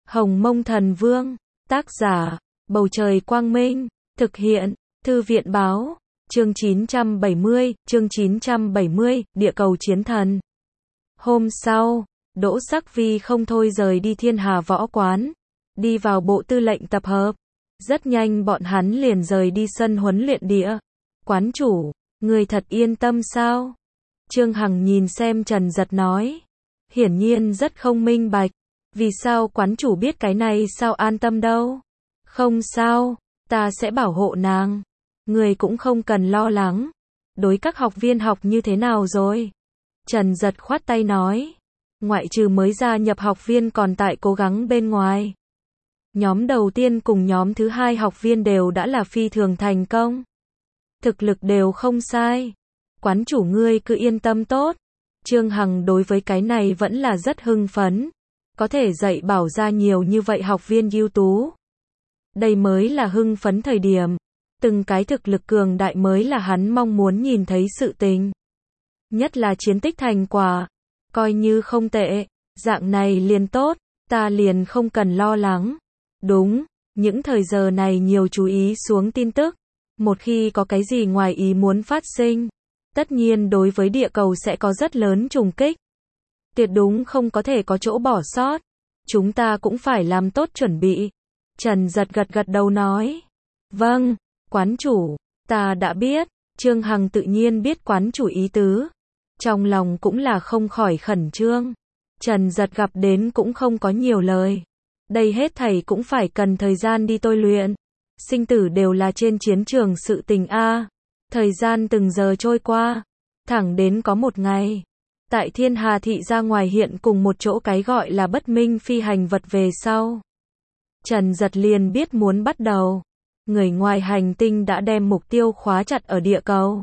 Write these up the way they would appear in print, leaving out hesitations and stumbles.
Hồng Mông Thần Vương, tác giả, Bầu Trời Quang Minh, thực hiện, Thư viện Báo, chương 970, Địa Cầu Chiến Thần. Hôm sau, Đỗ Sắc Vi không thôi rời đi Thiên Hà Võ Quán, đi vào bộ tư lệnh tập hợp. Rất nhanh bọn hắn liền rời đi sân huấn luyện địa. Quán chủ, người thật yên tâm sao? Trương Hằng nhìn xem Trần Giật nói. Hiển nhiên rất không minh bạch. Vì sao quán chủ biết cái này sao an tâm đâu? Không sao, ta sẽ bảo hộ nàng. Người cũng không cần lo lắng. Đối các học viên học như thế nào rồi? Trần Giật khoát tay nói. Ngoại trừ mới gia nhập học viên còn tại cố gắng bên ngoài. Nhóm đầu tiên cùng nhóm thứ hai học viên đều đã là phi thường thành công. Thực lực đều không sai. Quán chủ ngươi cứ yên tâm tốt. Trương Hằng đối với cái này vẫn là rất hưng phấn. Có thể dạy bảo ra nhiều như vậy học viên ưu tú. Đây mới là hưng phấn thời điểm. Từng cái thực lực cường đại mới là hắn mong muốn nhìn thấy sự tình. Nhất là chiến tích thành quả. Coi như không tệ. Dạng này liền tốt. Ta liền không cần lo lắng. Đúng, những thời giờ này nhiều chú ý xuống tin tức. Một khi có cái gì ngoài ý muốn phát sinh, tất nhiên đối với địa cầu sẽ có rất lớn trùng kích. Tuyệt đúng không có thể có chỗ bỏ sót. Chúng ta cũng phải làm tốt chuẩn bị. Trần Giật gật đầu nói. Vâng, quán chủ, ta đã biết. Trương Hằng tự nhiên biết quán chủ ý tứ. Trong lòng cũng là không khỏi khẩn trương. Trần Giật gặp đến cũng không có nhiều lời. Đây hết thảy cũng phải cần thời gian đi tôi luyện. Sinh tử đều là trên chiến trường sự tình a. Thời gian từng giờ trôi qua. Thẳng đến có một ngày. Tại Thiên Hà Thị ra ngoài hiện cùng một chỗ cái gọi là bất minh phi hành vật về sau. Trần Giật liền biết muốn bắt đầu. Người ngoài hành tinh đã đem mục tiêu khóa chặt ở địa cầu.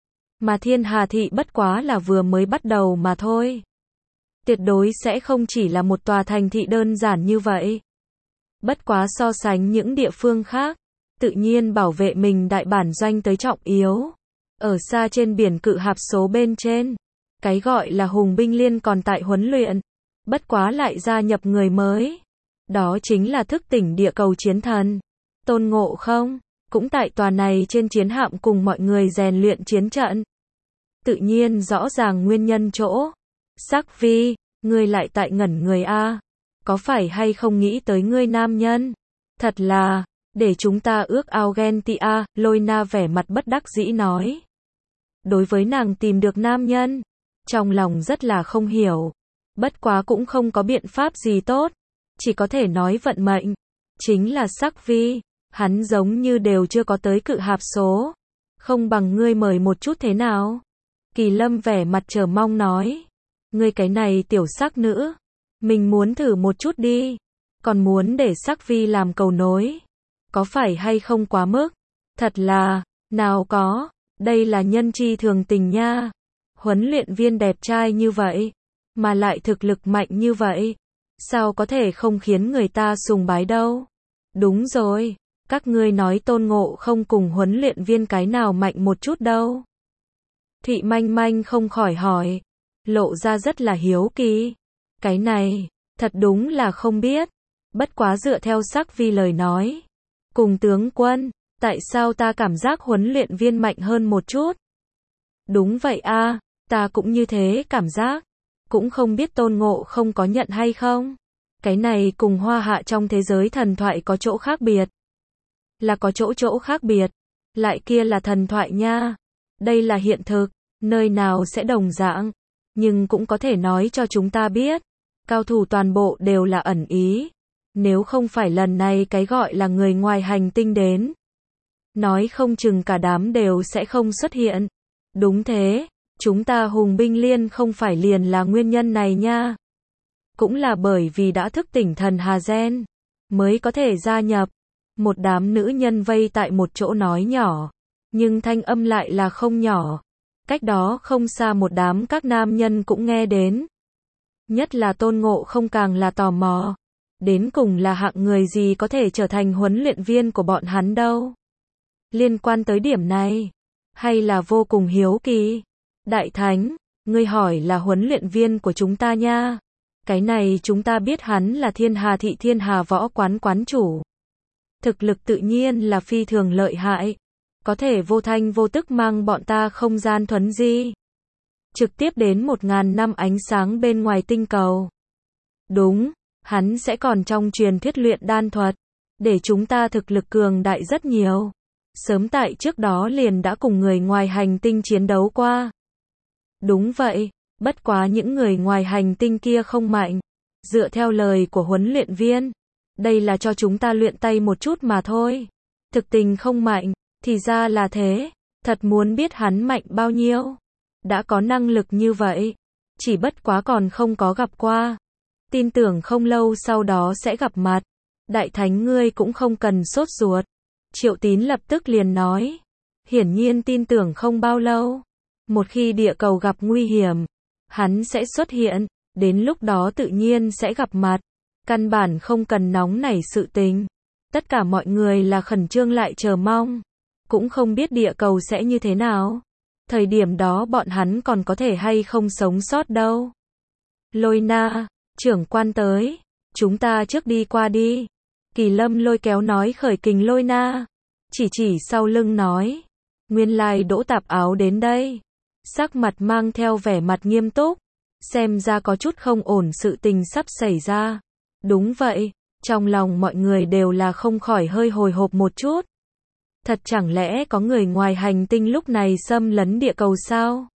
Mà Thiên Hà Thị bất quá là vừa mới bắt đầu mà thôi. Tuyệt đối sẽ không chỉ là một tòa thành thị đơn giản như vậy. Bất quá so sánh những địa phương khác, tự nhiên bảo vệ mình đại bản doanh tới trọng yếu. Ở xa trên biển cự hạp số bên trên, cái gọi là hùng binh liên còn tại huấn luyện, bất quá lại gia nhập người mới. Đó chính là thức tỉnh địa cầu chiến thần. Tôn Ngộ Không, cũng tại tòa này trên chiến hạm cùng mọi người rèn luyện chiến trận. Tự nhiên rõ ràng nguyên nhân chỗ. Sắc Vi, ngươi lại tại ngẩn người a? Có phải hay không nghĩ tới ngươi nam nhân? Thật là, để chúng ta ước ao ghen tị a, Lôi Na vẻ mặt bất đắc dĩ nói. Đối với nàng tìm được nam nhân, trong lòng rất là không hiểu. Bất quá cũng không có biện pháp gì tốt, chỉ có thể nói vận mệnh. Chính là Sắc Vi, hắn giống như đều chưa có tới cự hạp số. Không bằng ngươi mời một chút thế nào? Kỳ Lâm vẻ mặt chờ mong nói. Ngươi cái này tiểu sắc nữ, mình muốn thử một chút đi. Còn muốn để Sắc Vi làm cầu nối. Có phải hay không quá mức? Thật là, nào có, đây là nhân chi thường tình nha. Huấn luyện viên đẹp trai như vậy, mà lại thực lực mạnh như vậy. Sao có thể không khiến người ta sùng bái đâu? Đúng rồi, các ngươi nói Tôn Ngộ Không cùng huấn luyện viên cái nào mạnh một chút đâu? Thị Manh Manh không khỏi hỏi. Lộ ra rất là hiếu kỳ. Cái này, thật đúng là không biết. Bất quá dựa theo Sắc Vi lời nói. Cùng tướng quân, tại sao ta cảm giác huấn luyện viên mạnh hơn một chút? Đúng vậy a, ta cũng như thế cảm giác. Cũng không biết Tôn Ngộ Không có nhận hay không? Cái này cùng Hoa Hạ trong thế giới thần thoại có chỗ khác biệt. Là có chỗ khác biệt. Lại kia là thần thoại nha. Đây là hiện thực, nơi nào sẽ đồng dạng. Nhưng cũng có thể nói cho chúng ta biết, cao thủ toàn bộ đều là ẩn ý. Nếu không phải lần này cái gọi là người ngoài hành tinh đến, nói không chừng cả đám đều sẽ không xuất hiện. Đúng thế, chúng ta hùng binh liên không phải liền là nguyên nhân này nha. Cũng là bởi vì đã thức tỉnh thần Hà Gen, mới có thể gia nhập. Một đám nữ nhân vây tại một chỗ nói nhỏ, nhưng thanh âm lại là không nhỏ. Cách đó không xa một đám các nam nhân cũng nghe đến. Nhất là Tôn Ngộ Không càng là tò mò. Đến cùng là hạng người gì có thể trở thành huấn luyện viên của bọn hắn đâu? Liên quan tới điểm này, hay là vô cùng hiếu kỳ. Đại Thánh, ngươi hỏi là huấn luyện viên của chúng ta nha. Cái này chúng ta biết hắn là Thiên Hà thị Thiên Hà võ quán quán chủ. Thực lực tự nhiên là phi thường lợi hại. Có thể vô thanh vô tức mang bọn ta không gian thuấn di. Trực tiếp đến 1000 năm ánh sáng bên ngoài tinh cầu. Đúng, hắn sẽ còn trong truyền thuyết luyện đan thuật. Để chúng ta thực lực cường đại rất nhiều. Sớm tại trước đó liền đã cùng người ngoài hành tinh chiến đấu qua. Đúng vậy, bất quá những người ngoài hành tinh kia không mạnh. Dựa theo lời của huấn luyện viên, đây là cho chúng ta luyện tay một chút mà thôi. Thực tình không mạnh, thì ra là thế. Thật muốn biết hắn mạnh bao nhiêu. Đã có năng lực như vậy, chỉ bất quá còn không có gặp qua. Tin tưởng không lâu sau đó sẽ gặp mặt. Đại thánh ngươi cũng không cần sốt ruột. Triệu Tín lập tức liền nói. Hiển nhiên tin tưởng không bao lâu. Một khi địa cầu gặp nguy hiểm, hắn sẽ xuất hiện, đến lúc đó tự nhiên sẽ gặp mặt. Căn bản không cần nóng nảy sự tình. Tất cả mọi người là khẩn trương lại chờ mong. Cũng không biết địa cầu sẽ như thế nào. Thời điểm đó bọn hắn còn có thể hay không sống sót đâu. Lôi Na, trưởng quan tới. Chúng ta trước đi qua đi. Kỳ Lâm lôi kéo nói khởi kình Lôi Na. Chỉ sau lưng nói. Nguyên lai Đỗ Tạp Áo đến đây. Sắc mặt mang theo vẻ mặt nghiêm túc. Xem ra có chút không ổn sự tình sắp xảy ra. Đúng vậy, trong lòng mọi người đều là không khỏi hơi hồi hộp một chút. Thật chẳng lẽ có người ngoài hành tinh lúc này xâm lấn địa cầu sao?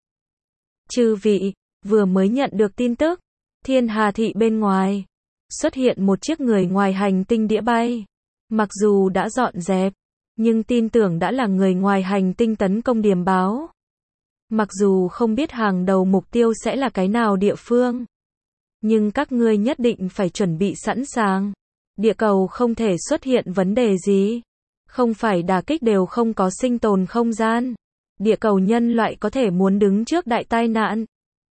Chư vị, vừa mới nhận được tin tức. Thiên Hà thị bên ngoài. Xuất hiện một chiếc người ngoài hành tinh đĩa bay. Mặc dù đã dọn dẹp, nhưng tin tưởng đã là người ngoài hành tinh tấn công điềm báo. Mặc dù không biết hàng đầu mục tiêu sẽ là cái nào địa phương. Nhưng các ngươi nhất định phải chuẩn bị sẵn sàng. Địa cầu không thể xuất hiện vấn đề gì. Không phải đả kích đều không có sinh tồn không gian. Địa cầu nhân loại có thể muốn đứng trước đại tai nạn.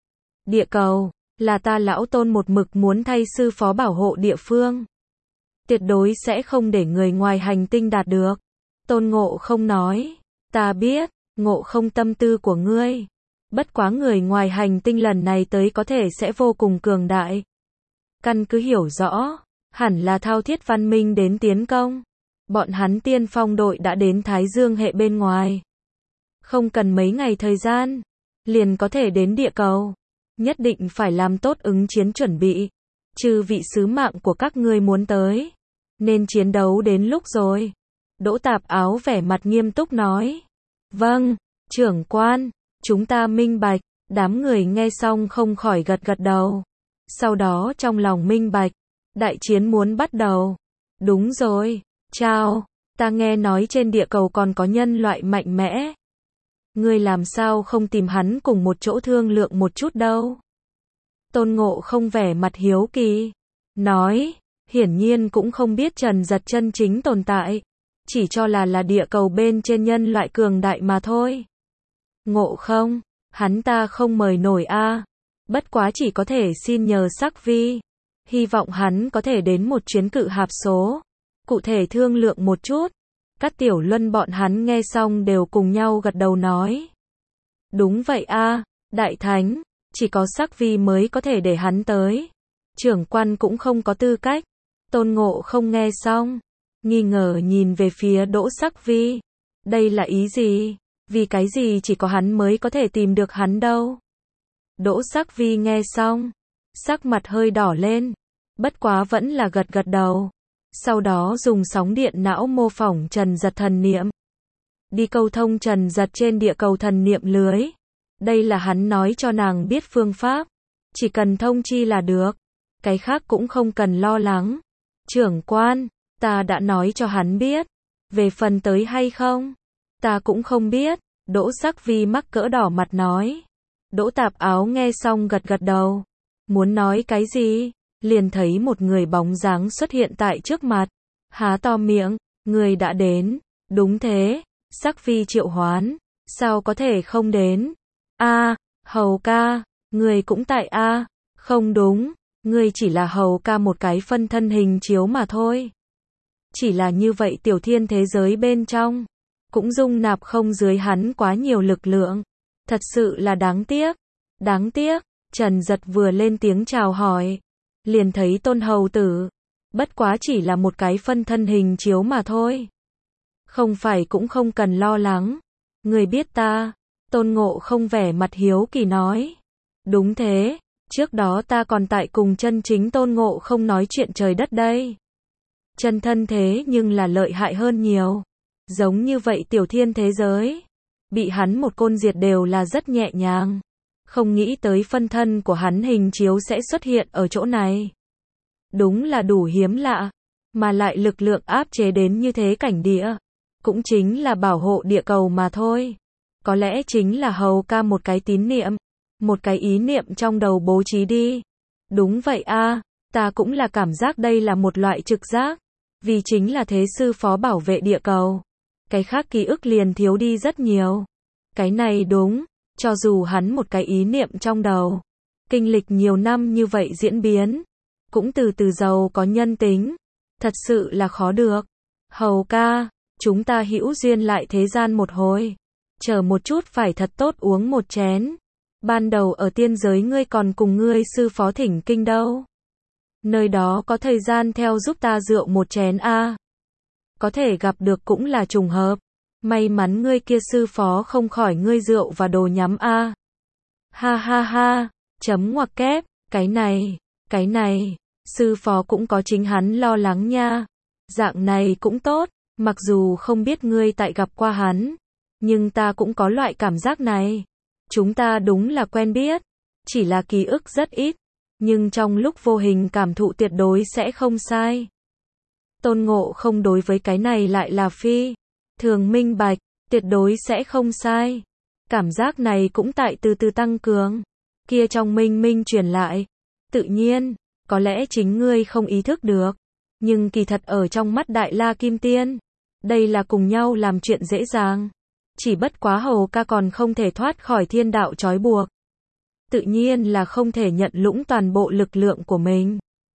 Địa cầu, là ta lão Tôn một mực muốn thay sư phó bảo hộ địa phương. Tuyệt đối sẽ không để người ngoài hành tinh đạt được. Tôn Ngộ Không nói. Ta biết, Ngộ Không tâm tư của ngươi. Bất quá người ngoài hành tinh lần này tới có thể sẽ vô cùng cường đại. Căn cứ hiểu rõ, hẳn là Thao Thiết văn minh đến tiến công. Bọn hắn tiên phong đội đã đến Thái Dương hệ bên ngoài. Không cần mấy ngày thời gian, liền có thể đến địa cầu. Nhất định phải làm tốt ứng chiến chuẩn bị. Chư vị sứ mạng của các ngươi muốn tới. Nên chiến đấu đến lúc rồi. Đỗ Tạp Áo vẻ mặt nghiêm túc nói. Vâng, trưởng quan, chúng ta minh bạch. Đám người nghe xong không khỏi gật gật đầu. Sau đó trong lòng minh bạch. Đại chiến muốn bắt đầu. Đúng rồi, chào, ta nghe nói trên địa cầu còn có nhân loại mạnh mẽ. Ngươi làm sao không tìm hắn cùng một chỗ thương lượng một chút đâu? Tôn Ngộ Không vẻ mặt hiếu kỳ. Nói, hiển nhiên cũng không biết Trần Giật chân chính tồn tại. Chỉ cho là địa cầu bên trên nhân loại cường đại mà thôi. Ngộ Không, hắn ta không mời nổi a. Bất quá chỉ có thể xin nhờ Sắc Vi. Hy vọng hắn có thể đến một chuyến cự hạp số. Cụ thể thương lượng một chút. Các tiểu luân bọn hắn nghe xong đều cùng nhau gật đầu nói. Đúng vậy a, Đại Thánh, chỉ có Sắc Vi mới có thể để hắn tới. Trưởng quan cũng không có tư cách. Tôn Ngộ Không nghe xong, nghi ngờ nhìn về phía Đỗ Sắc Vi. Đây là ý gì? Vì cái gì chỉ có hắn mới có thể tìm được hắn đâu? Đỗ Sắc Vi nghe xong, sắc mặt hơi đỏ lên. Bất quá vẫn là gật gật đầu. Sau đó dùng sóng điện não mô phỏng Trần Giật thần niệm. Đi câu thông Trần Giật trên địa cầu thần niệm lưới. Đây là hắn nói cho nàng biết phương pháp. Chỉ cần thông chi là được. Cái khác cũng không cần lo lắng. Trưởng quan, ta đã nói cho hắn biết. Về phần tới hay không, ta cũng không biết. Đỗ Sắc Vi mắc cỡ đỏ mặt nói. Đỗ Tạp Áo nghe xong gật gật đầu. Muốn nói cái gì? Liền thấy một người bóng dáng xuất hiện tại trước mặt. Há to miệng, người đã đến. Đúng thế, Sắc Vi triệu hoán. Sao có thể không đến? A, Hầu ca, người cũng tại a. Không đúng, người chỉ là Hầu ca một cái phân thân hình chiếu mà thôi. Chỉ là như vậy tiểu thiên thế giới bên trong, cũng dung nạp không dưới hắn quá nhiều lực lượng. Thật sự là đáng tiếc. Đáng tiếc, Trần Giật vừa lên tiếng chào hỏi. liền thấy Tôn hầu tử. Bất quá chỉ là một cái phân thân hình chiếu mà thôi. Không phải cũng không cần lo lắng. Người biết ta. Tôn Ngộ Không vẻ mặt hiếu kỳ nói. Đúng thế, trước đó ta còn tại cùng chân chính Tôn Ngộ Không nói chuyện trời đất đây. Chân thân thế nhưng là lợi hại hơn nhiều. Giống như vậy tiểu thiên thế giới. Bị hắn một côn diệt đều là rất nhẹ nhàng. Không nghĩ tới phân thân của hắn hình chiếu sẽ xuất hiện ở chỗ này. Đúng là đủ hiếm lạ. Mà lại lực lượng áp chế đến như thế cảnh địa. Cũng chính là bảo hộ địa cầu mà thôi. Có lẽ chính là hầu ca một cái tín niệm. Một cái ý niệm trong đầu bố trí đi. Đúng vậy a, ta cũng là cảm giác đây là một loại trực giác. Vì chính là thế sư phó bảo vệ địa cầu. Cái khác ký ức liền thiếu đi rất nhiều. Cái này đúng, cho dù hắn một cái ý niệm trong đầu. Kinh lịch nhiều năm như vậy diễn biến. Cũng từ từ giàu có nhân tính. Thật sự là khó được. Hầu ca, chúng ta hữu duyên lại thế gian một hồi. Chờ một chút phải thật tốt uống một chén. Ban đầu ở tiên giới ngươi còn cùng ngươi sư phó thỉnh kinh đâu. Nơi đó có thời gian theo giúp ta rượu một chén a. Có thể gặp được cũng là trùng hợp. May mắn ngươi kia sư phó không khỏi ngươi rượu và đồ nhắm a. Ha ha ha, chấm ngoặc kép, cái này, sư phó cũng có chính hắn lo lắng nha. Dạng này cũng tốt, mặc dù không biết ngươi tại gặp qua hắn, nhưng ta cũng có loại cảm giác này. Chúng ta đúng là quen biết, chỉ là ký ức rất ít, nhưng trong lúc vô hình cảm thụ tuyệt đối sẽ không sai. Tôn Ngộ Không đối với cái này lại là phi thường minh bạch, tuyệt đối sẽ không sai. Cảm giác này cũng tại từ từ tăng cường. Kia trong minh minh truyền lại. Tự nhiên, có lẽ chính ngươi không ý thức được. Nhưng kỳ thật ở trong mắt Đại La Kim Tiên, đây là cùng nhau làm chuyện dễ dàng. Chỉ bất quá hầu ca còn không thể thoát khỏi thiên đạo trói buộc. Tự nhiên là không thể nhận lũng toàn bộ lực lượng của mình.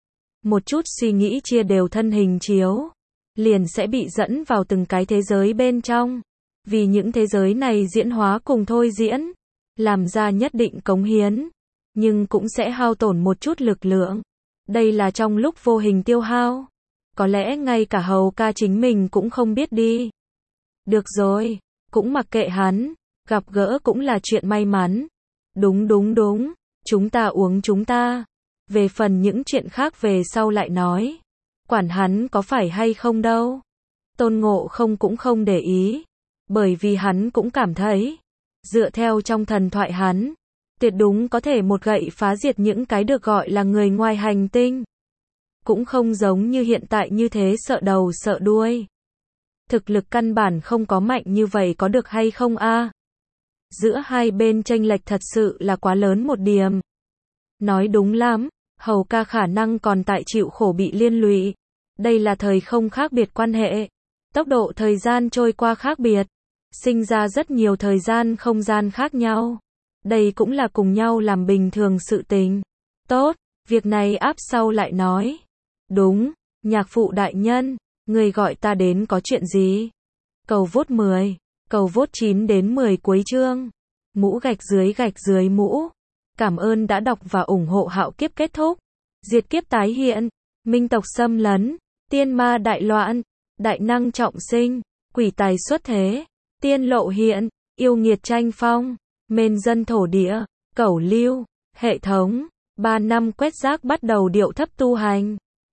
Một chút suy nghĩ chia đều thân hình chiếu. Liền sẽ bị dẫn vào từng cái thế giới bên trong. Vì những thế giới này diễn hóa cùng thôi diễn. Làm ra nhất định cống hiến. Nhưng cũng sẽ hao tổn một chút lực lượng. Đây là trong lúc vô hình tiêu hao. Có lẽ ngay cả hầu ca chính mình cũng không biết đi. Được rồi, cũng mặc kệ hắn. Gặp gỡ cũng là chuyện may mắn. Đúng, chúng ta uống chúng ta. Về phần những chuyện khác về sau lại nói. Quản hắn có phải hay không đâu. Tôn Ngộ Không cũng không để ý. Bởi vì hắn cũng cảm thấy. Dựa theo trong thần thoại hắn. Tuyệt đúng có thể một gậy phá diệt những cái được gọi là người ngoài hành tinh. Cũng không giống như hiện tại như thế sợ đầu sợ đuôi. Thực lực căn bản không có mạnh như vậy có được hay không a? Giữa hai bên chênh lệch thật sự là quá lớn một điểm. Nói đúng lắm, hầu ca khả năng còn tại chịu khổ bị liên lụy. Đây là thời không khác biệt quan hệ. Tốc độ thời gian trôi qua khác biệt. Sinh ra rất nhiều thời gian không gian khác nhau. Đây cũng là cùng nhau làm bình thường sự tình. Tốt, việc này áp sau lại nói. Đúng, nhạc phụ đại nhân, người gọi ta đến có chuyện gì? Cầu vote 10, cầu vote 9 đến 10 cuối chương. Mũ gạch dưới mũ. Cảm ơn đã đọc và ủng hộ Hạo Kiếp kết thúc. Diệt kiếp tái hiện, minh tộc xâm lấn, tiên ma đại loạn, đại năng trọng sinh, quỷ tài xuất thế, tiên lộ hiện, yêu nghiệt tranh phong, mên dân thổ địa, cẩu lưu, hệ thống, 3 năm quét rác bắt đầu điệu thấp tu hành.